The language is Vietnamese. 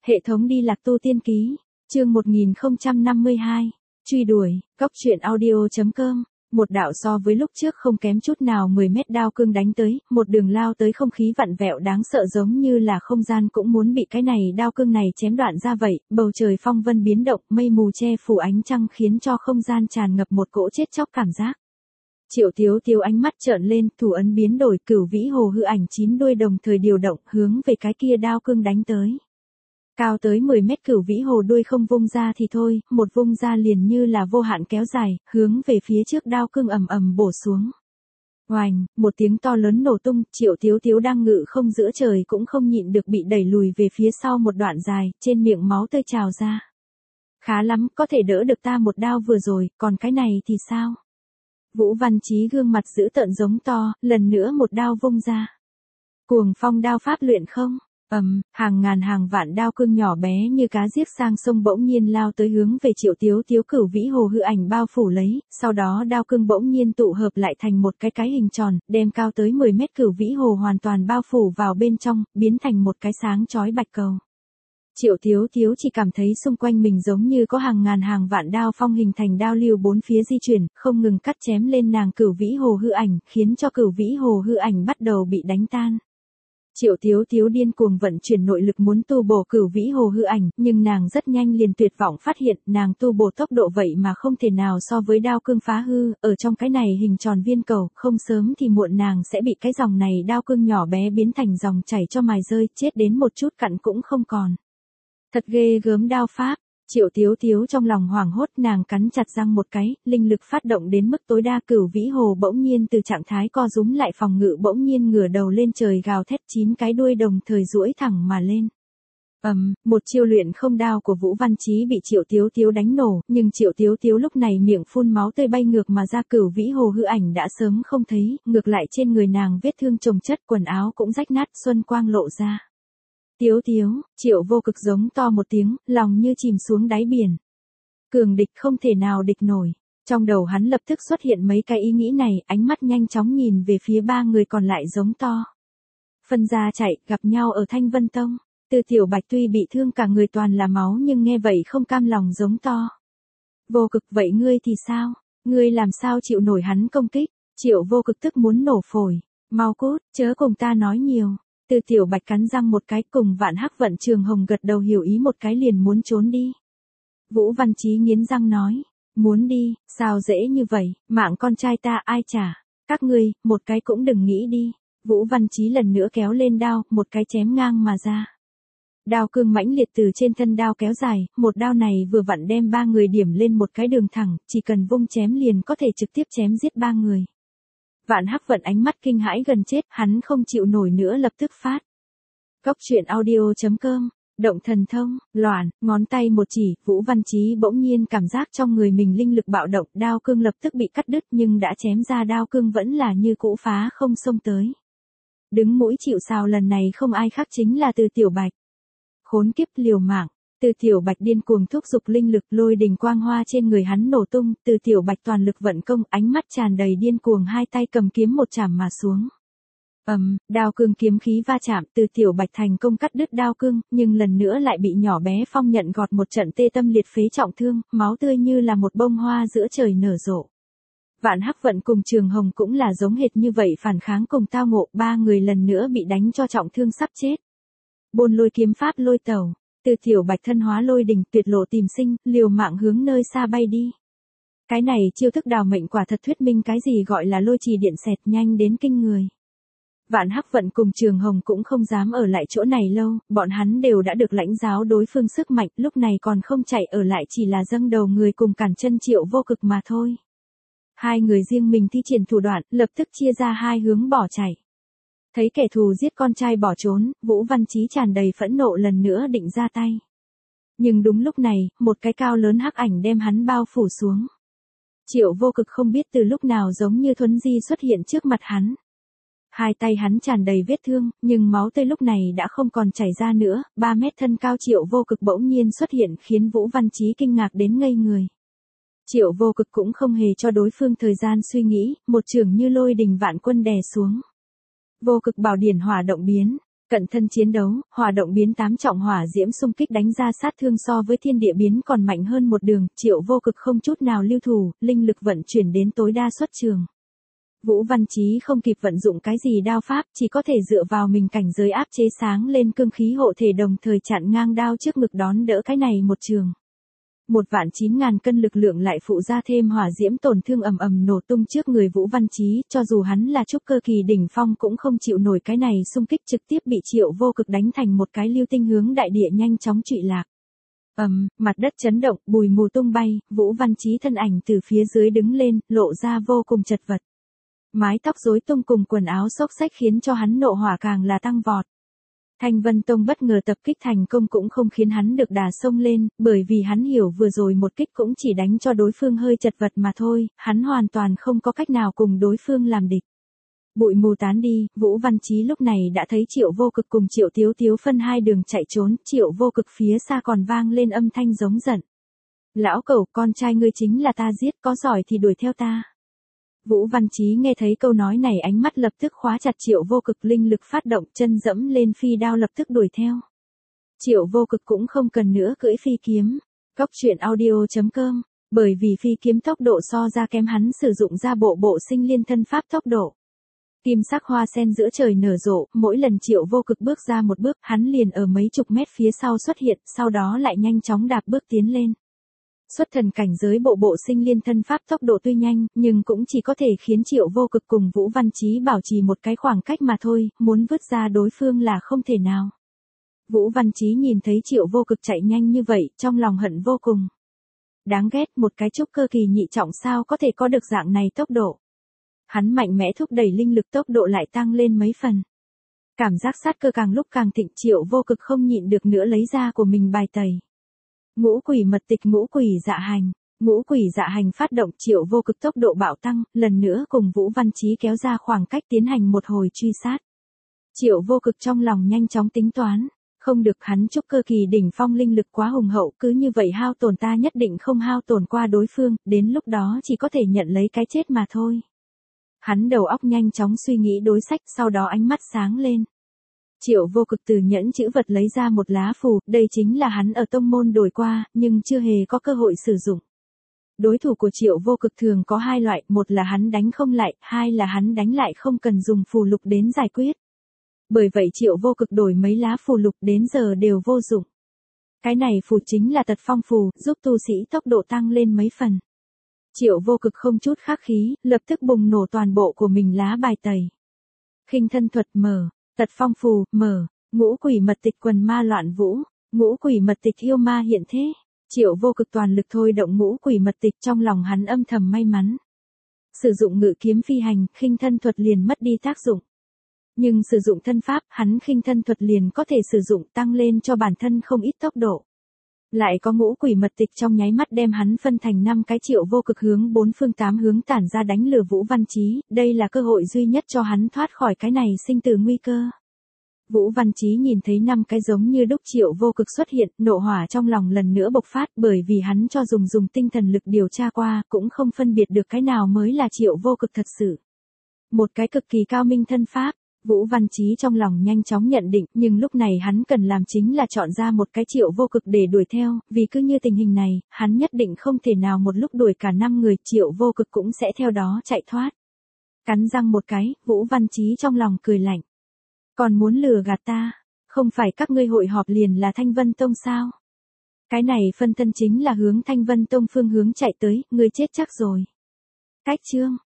Hệ thống đi lạc tu tiên ký, chương 1052, truy đuổi, cóc truyện audio.com. Một đạo so với lúc trước không kém chút nào 10 mét đao cương đánh tới, một đường lao tới, không khí vặn vẹo đáng sợ giống như là không gian cũng muốn bị cái này đao cương này chém đoạn ra vậy, bầu trời phong vân biến động, mây mù che phủ ánh trăng khiến cho không gian tràn ngập một cỗ chết chóc cảm giác. Triệu Tiếu Tiếu ánh mắt trợn lên, thủ ấn biến đổi, cửu vĩ hồ hư ảnh 9 đuôi đồng thời điều động, hướng về cái kia đao cương đánh tới. Cao tới 10 mét cửu vĩ hồ đuôi không vung ra thì thôi, một vung ra liền như là vô hạn kéo dài, hướng về phía trước đao cương ầm ầm bổ xuống. Oành, một tiếng to lớn nổ tung, Triệu Tiếu Tiếu đang ngự không giữa trời cũng không nhịn được bị đẩy lùi về phía sau một đoạn dài, trên miệng máu tươi trào ra. Khá lắm, có thể đỡ được ta một đao vừa rồi, còn cái này thì sao? Vũ Văn Chí gương mặt dữ tợn giống to, lần nữa một đao vung ra. Cuồng phong đao pháp luyện không? Hàng ngàn hàng vạn đao cương nhỏ bé như cá giết sang sông bỗng nhiên lao tới hướng về Triệu Tiếu Tiếu, cửu vĩ hồ hư ảnh bao phủ lấy, sau đó đao cương bỗng nhiên tụ hợp lại thành một cái hình tròn, đem cao tới 10 mét cửu vĩ hồ hoàn toàn bao phủ vào bên trong, biến thành một cái sáng chói bạch cầu. Triệu Tiếu Tiếu chỉ cảm thấy xung quanh mình giống như có hàng ngàn hàng vạn đao phong hình thành đao lưu bốn phía di chuyển, không ngừng cắt chém lên nàng cửu vĩ hồ hư ảnh, khiến cho cửu vĩ hồ hư ảnh bắt đầu bị đánh tan. Triệu Tiếu Tiếu điên cuồng vận chuyển nội lực muốn tu bổ cửu vĩ hồ hư ảnh, nhưng nàng rất nhanh liền tuyệt vọng phát hiện, nàng tu bổ tốc độ vậy mà không thể nào so với đao cương phá hư, ở trong cái này hình tròn viên cầu, không sớm thì muộn nàng sẽ bị cái dòng này đao cương nhỏ bé biến thành dòng chảy cho mài rơi, chết đến một chút cặn cũng không còn. Thật ghê gớm đao pháp. Triệu Tiếu Tiếu trong lòng hoảng hốt, nàng cắn chặt răng một cái, linh lực phát động đến mức tối đa, cửu vĩ hồ bỗng nhiên từ trạng thái co rúm lại phòng ngự bỗng nhiên ngửa đầu lên trời gào thét, 9 cái đuôi đồng thời duỗi thẳng mà lên. Một chiêu luyện không đao của Vũ Văn Chí bị Triệu Tiếu Tiếu đánh nổ, nhưng Triệu Tiếu Tiếu lúc này miệng phun máu tươi bay ngược mà ra, cửu vĩ hồ hư ảnh đã sớm không thấy, ngược lại trên người nàng vết thương chồng chất, quần áo cũng rách nát, xuân quang lộ ra. Tiếu Tiếu, Triệu Vô Cực giống to một tiếng, lòng như chìm xuống đáy biển. Cường địch không thể nào địch nổi. Trong đầu hắn lập tức xuất hiện mấy cái ý nghĩ này, ánh mắt nhanh chóng nhìn về phía ba người còn lại giống to. Phân ra chạy, gặp nhau ở Thanh Vân Tông. Từ Tiểu Bạch tuy bị thương cả người toàn là máu nhưng nghe vậy không cam lòng giống to. Vô Cực, vậy ngươi thì sao? Ngươi làm sao chịu nổi hắn công kích? Triệu Vô Cực tức muốn nổ phổi. Mau cút, chớ cùng ta nói nhiều. Từ Tiểu Bạch cắn răng một cái, cùng Vạn Hắc Vận Trường Hồng gật đầu hiểu ý một cái liền muốn trốn đi. Vũ Văn Chí nghiến răng nói, muốn đi, sao dễ như vậy, mạng con trai ta ai trả, các ngươi, một cái cũng đừng nghĩ đi. Vũ Văn Chí lần nữa kéo lên đao, một cái chém ngang mà ra. Đao cương mãnh liệt từ trên thân đao kéo dài, một đao này vừa vặn đem ba người điểm lên một cái đường thẳng, chỉ cần vung chém liền có thể trực tiếp chém giết ba người. Vạn Hắc Vận ánh mắt kinh hãi gần chết, hắn không chịu nổi nữa lập tức phát. Cóc truyện audio.com, động thần thông, loạn, ngón tay một chỉ, Vũ Văn Chí bỗng nhiên cảm giác trong người mình linh lực bạo động, đao cương lập tức bị cắt đứt nhưng đã chém ra đao cương vẫn là như cũ phá không xông tới. Đứng mũi chịu sào lần này không ai khác chính là Từ Tiểu Bạch. Khốn kiếp, liều mạng. Từ Tiểu Bạch điên cuồng thúc giục linh lực, lôi đình quang hoa trên người hắn nổ tung, Từ Tiểu Bạch toàn lực vận công, ánh mắt tràn đầy điên cuồng, hai tay cầm kiếm một chảm mà xuống. Đao cương kiếm khí va chạm, Từ Tiểu Bạch thành công cắt đứt đao cương, nhưng lần nữa lại bị nhỏ bé Phong Nhận gọt một trận tê tâm liệt phế trọng thương, máu tươi như là một bông hoa giữa trời nở rộ. Vạn Hắc Vận cùng Trường Hồng cũng là giống hệt như vậy, phản kháng cùng tao ngộ, ba người lần nữa bị đánh cho trọng thương sắp chết. Bôn Lôi kiếm pháp lôi tẩu. Từ Tiểu Bạch thân hóa lôi đình, tuyệt lộ tìm sinh, liều mạng hướng nơi xa bay đi. Cái này chiêu thức đào mệnh quả thật thuyết minh cái gì gọi là lôi trì điện xẹt, nhanh đến kinh người. Vạn Hắc Vận cùng Trường Hồng cũng không dám ở lại chỗ này lâu, bọn hắn đều đã được lãnh giáo đối phương sức mạnh, lúc này còn không chạy ở lại chỉ là dâng đầu người cùng cản chân Triệu Vô Cực mà thôi. Hai người riêng mình thi triển thủ đoạn, lập tức chia ra hai hướng bỏ chạy. Thấy kẻ thù giết con trai bỏ trốn, Vũ Văn Chí tràn đầy phẫn nộ lần nữa định ra tay. Nhưng đúng lúc này, một cái cao lớn hắc ảnh đem hắn bao phủ xuống. Triệu Vô Cực không biết từ lúc nào giống như thuấn di xuất hiện trước mặt hắn. Hai tay hắn tràn đầy vết thương, nhưng máu tươi lúc này đã không còn chảy ra nữa, 3 mét thân cao Triệu Vô Cực bỗng nhiên xuất hiện khiến Vũ Văn Chí kinh ngạc đến ngây người. Triệu Vô Cực cũng không hề cho đối phương thời gian suy nghĩ, một chưởng như lôi đình vạn quân đè xuống. Vô Cực bảo điển hỏa động biến, Cận thân chiến đấu, hỏa động biến 8 trọng hỏa diễm xung kích đánh ra sát thương so với thiên địa biến còn mạnh hơn một đường, Triệu Vô Cực không chút nào lưu thủ, linh lực vận chuyển đến tối đa xuất trường. Vũ Văn Chí không kịp vận dụng cái gì đao pháp, chỉ có thể dựa vào mình cảnh giới áp chế sáng lên cương khí hộ thể đồng thời chặn ngang đao trước ngực đón đỡ cái này một trường. 1.900.000 cân lực lượng lại phụ ra thêm hỏa diễm tổn thương ầm ầm nổ tung trước người Vũ Văn Chí, cho dù hắn là trúc cơ kỳ đỉnh phong cũng không chịu nổi cái này xung kích, trực tiếp bị Triệu Vô Cực đánh thành một cái lưu tinh hướng đại địa nhanh chóng trụy lạc. Mặt đất chấn động, bụi mù tung bay, Vũ Văn Chí thân ảnh từ phía dưới đứng lên, lộ ra vô cùng chật vật. Mái tóc rối tung cùng quần áo xốc xách khiến cho hắn nộ hỏa càng là tăng vọt. Thanh Vân Tông bất ngờ tập kích thành công cũng không khiến hắn được đà xông lên, bởi vì hắn hiểu vừa rồi một kích cũng chỉ đánh cho đối phương hơi chật vật mà thôi, hắn hoàn toàn không có cách nào cùng đối phương làm địch. Bụi mù tán đi, Vũ Văn Chí lúc này đã thấy Triệu Vô Cực cùng Triệu Tiếu Tiếu phân hai đường chạy trốn, Triệu Vô Cực phía xa còn vang lên âm thanh giống giận. Lão cẩu, con trai ngươi chính là ta giết, có giỏi thì đuổi theo ta. Vũ Văn Chí nghe thấy câu nói này ánh mắt lập tức khóa chặt Triệu Vô Cực, linh lực phát động, chân dẫm lên phi đao lập tức đuổi theo. Triệu Vô Cực cũng không cần nữa cưỡi phi kiếm. Cóc truyện audio.com, bởi vì phi kiếm tốc độ so ra kém hắn sử dụng ra bộ sinh liên thân pháp tốc độ. Kim sắc hoa sen giữa trời nở rộ, mỗi lần Triệu Vô Cực bước ra một bước, hắn liền ở mấy chục mét phía sau xuất hiện, sau đó lại nhanh chóng đạp bước tiến lên. Xuất thần cảnh giới bộ sinh liên thân pháp tốc độ tuy nhanh, nhưng cũng chỉ có thể khiến Triệu Vô Cực cùng Vũ Văn Chí bảo trì một cái khoảng cách mà thôi, muốn vứt ra đối phương là không thể nào. Vũ Văn Chí nhìn thấy Triệu Vô Cực chạy nhanh như vậy, trong lòng hận vô cùng. Đáng ghét, một cái trúc cơ kỳ nhị trọng sao có thể có được dạng này tốc độ. Hắn mạnh mẽ thúc đẩy linh lực, tốc độ lại tăng lên mấy phần. Cảm giác sát cơ càng lúc càng thịnh, Triệu Vô Cực không nhịn được nữa lấy ra của mình bài tẩy. Ngũ quỷ mật tịch, ngũ quỷ dạ hành. Ngũ quỷ dạ hành phát động, Triệu Vô Cực tốc độ bạo tăng, lần nữa cùng Vũ Văn Chí kéo ra khoảng cách tiến hành một hồi truy sát. Triệu Vô Cực trong lòng nhanh chóng tính toán, không được, hắn trúc cơ kỳ đỉnh phong linh lực quá hùng hậu, cứ như vậy hao tổn ta nhất định không hao tổn qua đối phương, đến lúc đó chỉ có thể nhận lấy cái chết mà thôi. Hắn đầu óc nhanh chóng suy nghĩ đối sách, sau đó ánh mắt sáng lên. Triệu Vô Cực từ nhẫn chữ vật lấy ra một lá phù, đây chính là hắn ở tông môn đổi qua, nhưng chưa hề có cơ hội sử dụng. Đối thủ của Triệu Vô Cực thường có hai loại, một là hắn đánh không lại, hai là hắn đánh lại không cần dùng phù lục đến giải quyết. Bởi vậy Triệu Vô Cực đổi mấy lá phù lục đến giờ đều vô dụng. Cái này phù chính là tật phong phù, giúp tu sĩ tốc độ tăng lên mấy phần. Triệu Vô Cực không chút khách khí, lập tức bùng nổ toàn bộ của mình lá bài tẩy. Khinh thân thuật mở. Tật phong phù, mở, ngũ quỷ mật tịch quần ma loạn vũ, ngũ quỷ mật tịch yêu ma hiện thế. Triệu Vô Cực toàn lực thôi động ngũ quỷ mật tịch, trong lòng hắn âm thầm may mắn. Sử dụng ngự kiếm phi hành, khinh thân thuật liền mất đi tác dụng. Nhưng sử dụng thân pháp, hắn khinh thân thuật liền có thể sử dụng, tăng lên cho bản thân không ít tốc độ. Lại có ngũ quỷ mật tịch trong nháy mắt đem hắn phân thành 5 cái. Triệu Vô Cực hướng 4 phương 8 hướng tản ra đánh lừa Vũ Văn Chí, đây là cơ hội duy nhất cho hắn thoát khỏi cái này sinh tử nguy cơ. Vũ Văn Chí nhìn thấy 5 cái giống như đúc Triệu Vô Cực xuất hiện, nộ hỏa trong lòng lần nữa bộc phát, bởi vì hắn cho dùng tinh thần lực điều tra qua, cũng không phân biệt được cái nào mới là Triệu Vô Cực thật sự. Một cái cực kỳ cao minh thân pháp. Vũ Văn Chí trong lòng nhanh chóng nhận định, nhưng lúc này hắn cần làm chính là chọn ra một cái Triệu Vô Cực để đuổi theo, vì cứ như tình hình này, hắn nhất định không thể nào một lúc đuổi cả 5 người, Triệu Vô Cực cũng sẽ theo đó chạy thoát. Cắn răng một cái, Vũ Văn Chí trong lòng cười lạnh. Còn muốn lừa gạt ta, không phải các ngươi hội họp liền là Thanh Vân Tông sao? Cái này phân thân chính là hướng Thanh Vân Tông phương hướng chạy tới, ngươi chết chắc rồi. Cách chương